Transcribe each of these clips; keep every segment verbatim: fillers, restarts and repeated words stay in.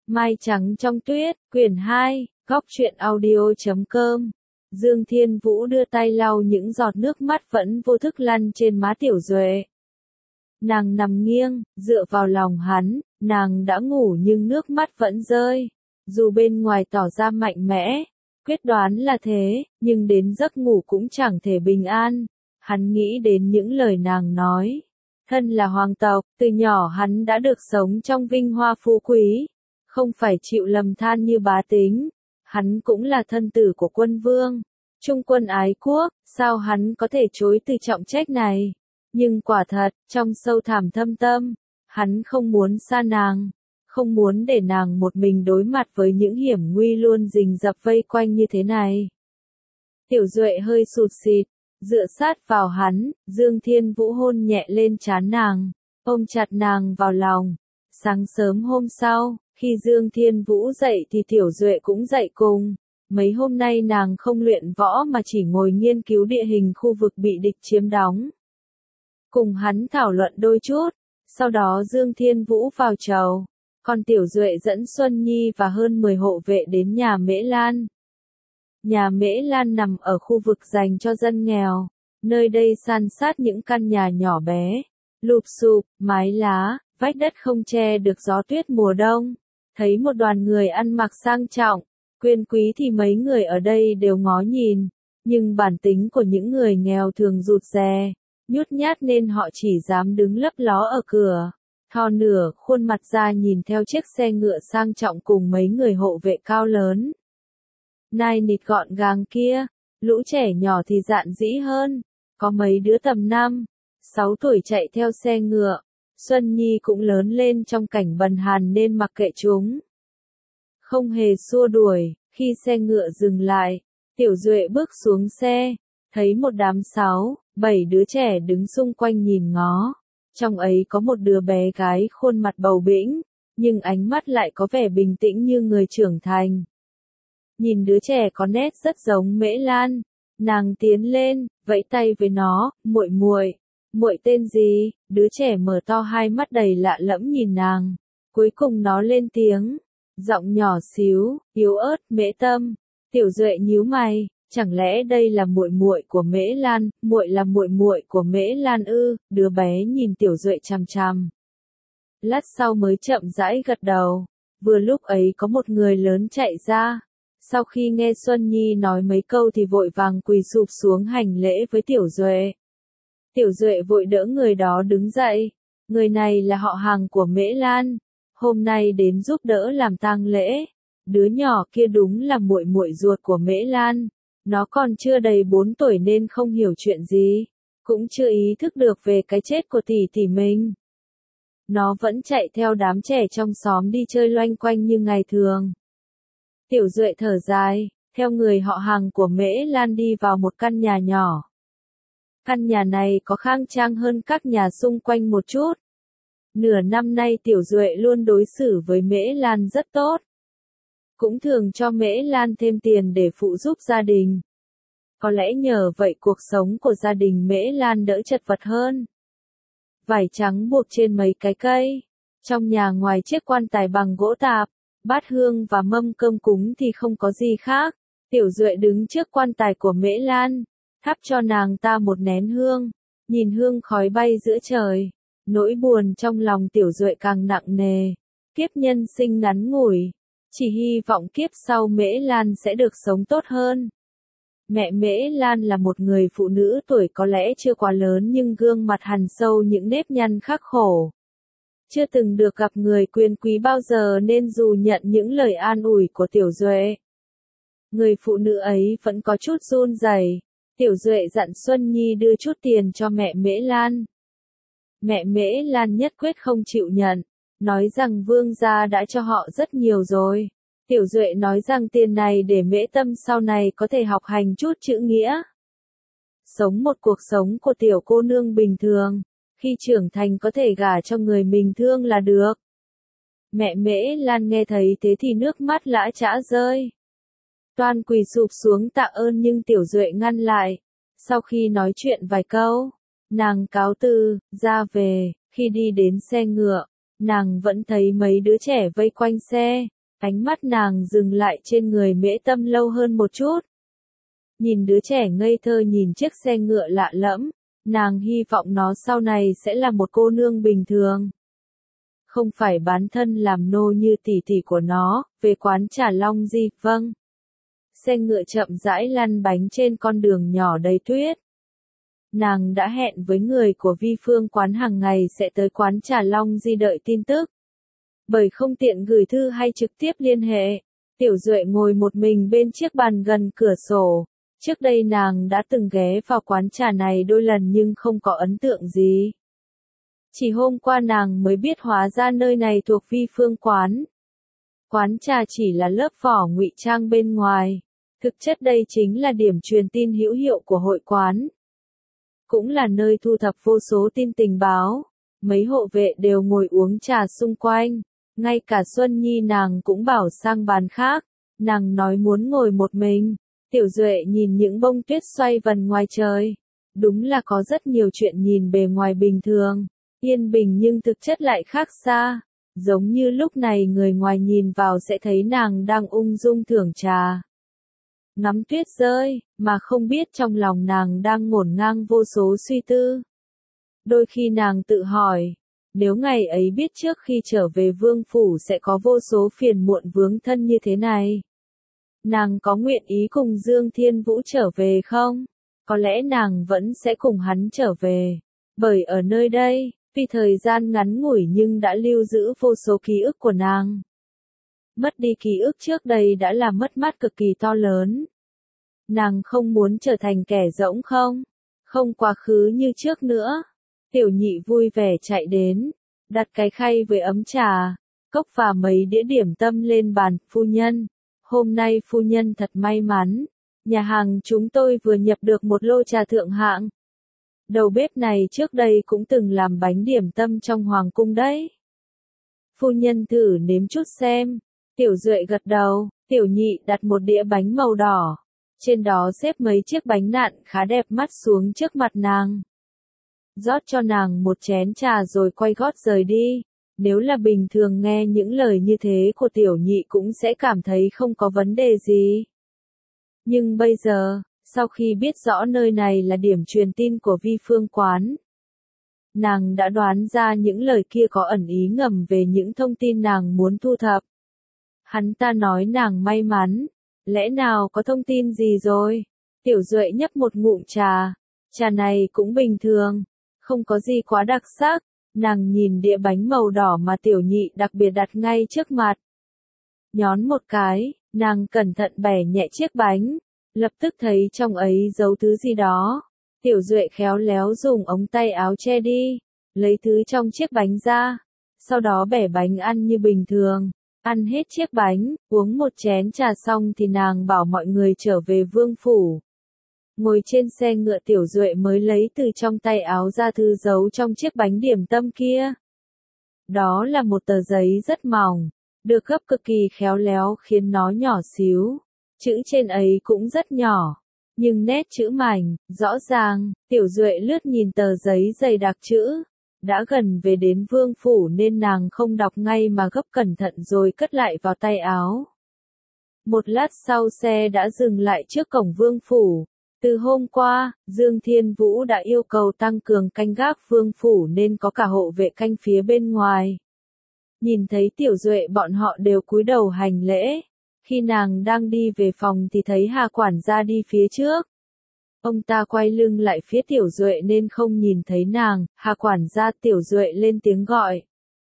Mai trắng trong tuyết, quyển hai, góc truyện audio chấm com. Dương Thiên Vũ đưa tay lau những giọt nước mắt vẫn vô thức lăn trên má Tiểu Duệ. Nàng nằm nghiêng, dựa vào lòng hắn, nàng đã ngủ nhưng nước mắt vẫn rơi. Dù bên ngoài tỏ ra mạnh mẽ, quyết đoán là thế, nhưng đến giấc ngủ cũng chẳng thể bình an. Hắn nghĩ đến những lời nàng nói. Thân là hoàng tộc, từ nhỏ hắn đã được sống trong vinh hoa phú quý, không phải chịu lầm than như bá tính. Hắn cũng là thân tử của quân vương, trung quân ái quốc, sao hắn có thể chối từ trọng trách này? Nhưng quả thật, trong sâu thẳm thâm tâm, hắn không muốn xa nàng, không muốn để nàng một mình đối mặt với những hiểm nguy luôn rình rập vây quanh như thế này. Tiểu Duệ hơi sụt sịt, dựa sát vào hắn, Dương Thiên Vũ hôn nhẹ lên trán nàng, ôm chặt nàng vào lòng. Sáng sớm hôm sau, khi Dương Thiên Vũ dậy thì Tiểu Duệ cũng dậy cùng. Mấy hôm nay nàng không luyện võ mà chỉ ngồi nghiên cứu địa hình khu vực bị địch chiếm đóng. Cùng hắn thảo luận đôi chút, sau đó Dương Thiên Vũ vào chầu, còn Tiểu Duệ dẫn Xuân Nhi và hơn mười hộ vệ đến nhà Mễ Lan. Nhà Mễ Lan nằm ở khu vực dành cho dân nghèo, nơi đây san sát những căn nhà nhỏ bé, lụp xụp, mái lá, vách đất không che được gió tuyết mùa đông. Thấy một đoàn người ăn mặc sang trọng, quyền quý thì mấy người ở đây đều ngó nhìn, nhưng bản tính của những người nghèo thường rụt rè, nhút nhát nên họ chỉ dám đứng lấp ló ở cửa, thò nửa khuôn mặt ra nhìn theo chiếc xe ngựa sang trọng cùng mấy người hộ vệ cao lớn. Nai nịt gọn gàng kia, lũ trẻ nhỏ thì dạn dĩ hơn, có mấy đứa tầm năm, sáu tuổi chạy theo xe ngựa. Xuân Nhi cũng lớn lên trong cảnh bần hàn nên mặc kệ chúng. Không hề xua đuổi, khi xe ngựa dừng lại, Tiểu Duệ bước xuống xe, thấy một đám sáu, bảy đứa trẻ đứng xung quanh nhìn ngó. Trong ấy có một đứa bé gái khuôn mặt bầu bĩnh, nhưng ánh mắt lại có vẻ bình tĩnh như người trưởng thành. Nhìn đứa trẻ có nét rất giống Mễ Lan, nàng tiến lên, vẫy tay với nó, muội muội. Muội tên gì? Đứa trẻ mở to hai mắt đầy lạ lẫm nhìn nàng. Cuối cùng nó lên tiếng, giọng nhỏ xíu, yếu ớt, Mễ Tâm. Tiểu Duệ nhíu mày, chẳng lẽ đây là muội muội của Mễ Lan? Muội là muội muội của Mễ Lan ư? Đứa bé nhìn Tiểu Duệ chằm chằm. Lát sau mới chậm rãi gật đầu. Vừa lúc ấy có một người lớn chạy ra. Sau khi nghe Xuân Nhi nói mấy câu thì vội vàng quỳ sụp xuống hành lễ với Tiểu Duệ. Tiểu Duệ vội đỡ người đó đứng dậy. Người này là họ hàng của Mễ Lan, hôm nay đến giúp đỡ làm tang lễ. Đứa nhỏ kia đúng là muội muội ruột của Mễ Lan. Nó còn chưa đầy bốn tuổi nên không hiểu chuyện gì, cũng chưa ý thức được về cái chết của tỷ tỷ mình. Nó vẫn chạy theo đám trẻ trong xóm đi chơi loanh quanh như ngày thường. Tiểu Duệ thở dài, theo người họ hàng của Mễ Lan đi vào một căn nhà nhỏ. Căn nhà này có khang trang hơn các nhà xung quanh một chút. Nửa năm nay Tiểu Duệ luôn đối xử với Mễ Lan rất tốt. Cũng thường cho Mễ Lan thêm tiền để phụ giúp gia đình. Có lẽ nhờ vậy cuộc sống của gia đình Mễ Lan đỡ chật vật hơn. Vải trắng buộc trên mấy cái cây. Trong nhà ngoài chiếc quan tài bằng gỗ tạp, bát hương và mâm cơm cúng thì không có gì khác. Tiểu Duệ đứng trước quan tài của Mễ Lan, thắp cho nàng ta một nén hương, nhìn hương khói bay giữa trời. Nỗi buồn trong lòng Tiểu Duệ càng nặng nề. Kiếp nhân sinh ngắn ngủi, chỉ hy vọng kiếp sau Mễ Lan sẽ được sống tốt hơn. Mẹ Mễ Lan là một người phụ nữ tuổi có lẽ chưa quá lớn nhưng gương mặt hằn sâu những nếp nhăn khắc khổ. Chưa từng được gặp người quyền quý bao giờ nên dù nhận những lời an ủi của Tiểu Duệ, người phụ nữ ấy vẫn có chút run rẩy. Tiểu Duệ dặn Xuân Nhi đưa chút tiền cho mẹ Mễ Lan. Mẹ Mễ Lan nhất quyết không chịu nhận, nói rằng vương gia đã cho họ rất nhiều rồi. Tiểu Duệ nói rằng tiền này để Mễ Tâm sau này có thể học hành chút chữ nghĩa. Sống một cuộc sống của tiểu cô nương bình thường, khi trưởng thành có thể gả cho người mình thương là được. Mẹ Mễ Lan nghe thấy thế thì nước mắt lã chã rơi. Toan quỳ sụp xuống tạ ơn nhưng Tiểu Duệ ngăn lại. Sau khi nói chuyện vài câu, nàng cáo từ, ra về. Khi đi đến xe ngựa, nàng vẫn thấy mấy đứa trẻ vây quanh xe. Ánh mắt nàng dừng lại trên người Mễ Tâm lâu hơn một chút. Nhìn đứa trẻ ngây thơ nhìn chiếc xe ngựa lạ lẫm, nàng hy vọng nó sau này sẽ là một cô nương bình thường. Không phải bán thân làm nô như tỷ tỷ của nó, về quán trà Long Di, vâng. Xe ngựa chậm rãi lăn bánh trên con đường nhỏ đầy tuyết. Nàng đã hẹn với người của Vi Phương quán hàng ngày sẽ tới quán trà Long Di đợi tin tức. Bởi không tiện gửi thư hay trực tiếp liên hệ, Tiểu Duệ ngồi một mình bên chiếc bàn gần cửa sổ. Trước đây nàng đã từng ghé vào quán trà này đôi lần nhưng không có ấn tượng gì. Chỉ hôm qua nàng mới biết hóa ra nơi này thuộc Vi Phương quán. Quán trà chỉ là lớp vỏ ngụy trang bên ngoài. Thực chất đây chính là điểm truyền tin hữu hiệu của hội quán. Cũng là nơi thu thập vô số tin tình báo. Mấy hộ vệ đều ngồi uống trà xung quanh. Ngay cả Xuân Nhi nàng cũng bảo sang bàn khác. Nàng nói muốn ngồi một mình. Tiểu Duệ nhìn những bông tuyết xoay vần ngoài trời. Đúng là có rất nhiều chuyện nhìn bề ngoài bình thường. Yên bình nhưng thực chất lại khác xa. Giống như lúc này người ngoài nhìn vào sẽ thấy nàng đang ung dung thưởng trà. Ngắm tuyết rơi, mà không biết trong lòng nàng đang ngổn ngang vô số suy tư. Đôi khi nàng tự hỏi, nếu ngày ấy biết trước khi trở về vương phủ sẽ có vô số phiền muộn vướng thân như thế này. Nàng có nguyện ý cùng Dương Thiên Vũ trở về không? Có lẽ nàng vẫn sẽ cùng hắn trở về. Bởi ở nơi đây, vì thời gian ngắn ngủi nhưng đã lưu giữ vô số ký ức của nàng. Mất đi ký ức trước đây đã là mất mát cực kỳ to lớn. Nàng không muốn trở thành kẻ rỗng không? Không quá khứ như trước nữa. Tiểu Nhị vui vẻ chạy đến, đặt cái khay với ấm trà, cốc và mấy đĩa điểm tâm lên bàn. Phu nhân, hôm nay phu nhân thật may mắn. Nhà hàng chúng tôi vừa nhập được một lô trà thượng hạng. Đầu bếp này trước đây cũng từng làm bánh điểm tâm trong hoàng cung đấy. Phu nhân thử nếm chút xem. Tiểu Duệ gật đầu. Tiểu Nhị đặt một đĩa bánh màu đỏ. Trên đó xếp mấy chiếc bánh nặn khá đẹp mắt xuống trước mặt nàng. Rót cho nàng một chén trà rồi quay gót rời đi. Nếu là bình thường nghe những lời như thế của Tiểu Nhị cũng sẽ cảm thấy không có vấn đề gì. Nhưng bây giờ, sau khi biết rõ nơi này là điểm truyền tin của Vi Phương quán, nàng đã đoán ra những lời kia có ẩn ý ngầm về những thông tin nàng muốn thu thập. Hắn ta nói nàng may mắn, lẽ nào có thông tin gì rồi? Tiểu Duệ nhấp một ngụm trà, trà này cũng bình thường, không có gì quá đặc sắc. Nàng nhìn đĩa bánh màu đỏ mà Tiểu Nhị đặc biệt đặt ngay trước mặt. Nhón một cái, nàng cẩn thận bẻ nhẹ chiếc bánh, lập tức thấy trong ấy giấu thứ gì đó. Tiểu Duệ khéo léo dùng ống tay áo che đi, lấy thứ trong chiếc bánh ra, sau đó bẻ bánh ăn như bình thường. Ăn hết chiếc bánh, uống một chén trà xong thì nàng bảo mọi người trở về vương phủ. Ngồi trên xe ngựa Tiểu Duệ mới lấy từ trong tay áo ra thư giấu trong chiếc bánh điểm tâm kia. Đó là một tờ giấy rất mỏng, được gấp cực kỳ khéo léo khiến nó nhỏ xíu. Chữ trên ấy cũng rất nhỏ, nhưng nét chữ mảnh, rõ ràng. Tiểu Duệ lướt nhìn tờ giấy dày đặc chữ. Đã gần về đến vương phủ nên nàng không đọc ngay mà gấp cẩn thận rồi cất lại vào tay áo. Một lát sau xe đã dừng lại trước cổng vương phủ. Từ hôm qua, Dương Thiên Vũ đã yêu cầu tăng cường canh gác vương phủ nên có cả hộ vệ canh phía bên ngoài. Nhìn thấy Tiểu Duệ bọn họ đều cúi đầu hành lễ. Khi nàng đang đi về phòng thì thấy Hà quản gia đi phía trước. Ông ta quay lưng lại phía Tiểu Duệ nên không nhìn thấy nàng. Hà quản gia. Tiểu Duệ lên tiếng gọi.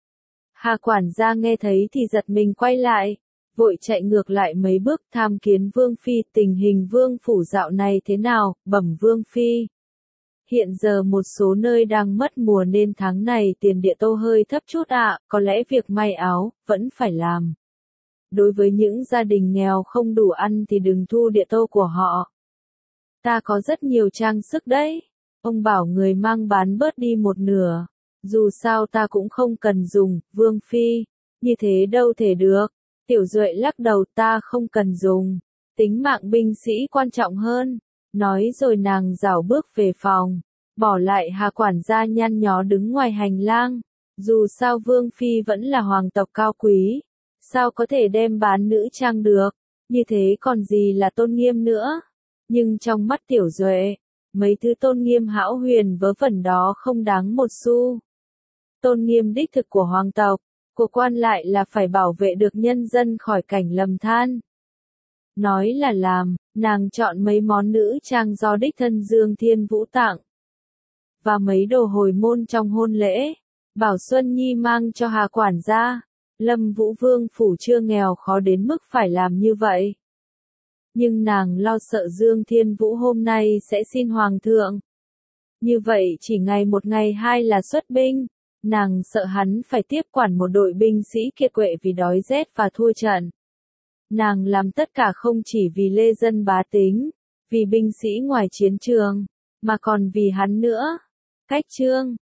Hà quản gia nghe thấy thì giật mình quay lại, vội chạy ngược lại mấy bước tham kiến Vương Phi. Tình hình vương phủ dạo này thế nào? Bẩm Vương Phi. Hiện giờ một số nơi đang mất mùa nên tháng này tiền địa tô hơi thấp chút ạ, à, có lẽ việc may áo vẫn phải làm. Đối với những gia đình nghèo không đủ ăn thì đừng thu địa tô của họ. Ta có rất nhiều trang sức đấy. Ông bảo người mang bán bớt đi một nửa. Dù sao ta cũng không cần dùng, Vương Phi. Như thế đâu thể được. Tiểu Duệ lắc đầu, ta không cần dùng. Tính mạng binh sĩ quan trọng hơn. Nói rồi nàng rảo bước về phòng. Bỏ lại Hà quản gia nhăn nhó đứng ngoài hành lang. Dù sao Vương Phi vẫn là hoàng tộc cao quý. Sao có thể đem bán nữ trang được, như thế còn gì là tôn nghiêm nữa. Nhưng trong mắt Tiểu Duệ, mấy thứ tôn nghiêm hão huyền vớ vẩn đó không đáng một xu. Tôn nghiêm đích thực của hoàng tộc, của quan lại là phải bảo vệ được nhân dân khỏi cảnh lầm than. Nói là làm, nàng chọn mấy món nữ trang do đích thân Dương Thiên Vũ tặng. Và mấy đồ hồi môn trong hôn lễ, bảo Xuân Nhi mang cho Hà quản gia. Lâm Vũ Vương phủ chưa nghèo khó đến mức phải làm như vậy. Nhưng nàng lo sợ Dương Thiên Vũ hôm nay sẽ xin hoàng thượng. Như vậy chỉ ngày một ngày hai là xuất binh, nàng sợ hắn phải tiếp quản một đội binh sĩ kiệt quệ vì đói rét và thua trận. Nàng làm tất cả không chỉ vì lê dân bá tính, vì binh sĩ ngoài chiến trường, mà còn vì hắn nữa. Cách chương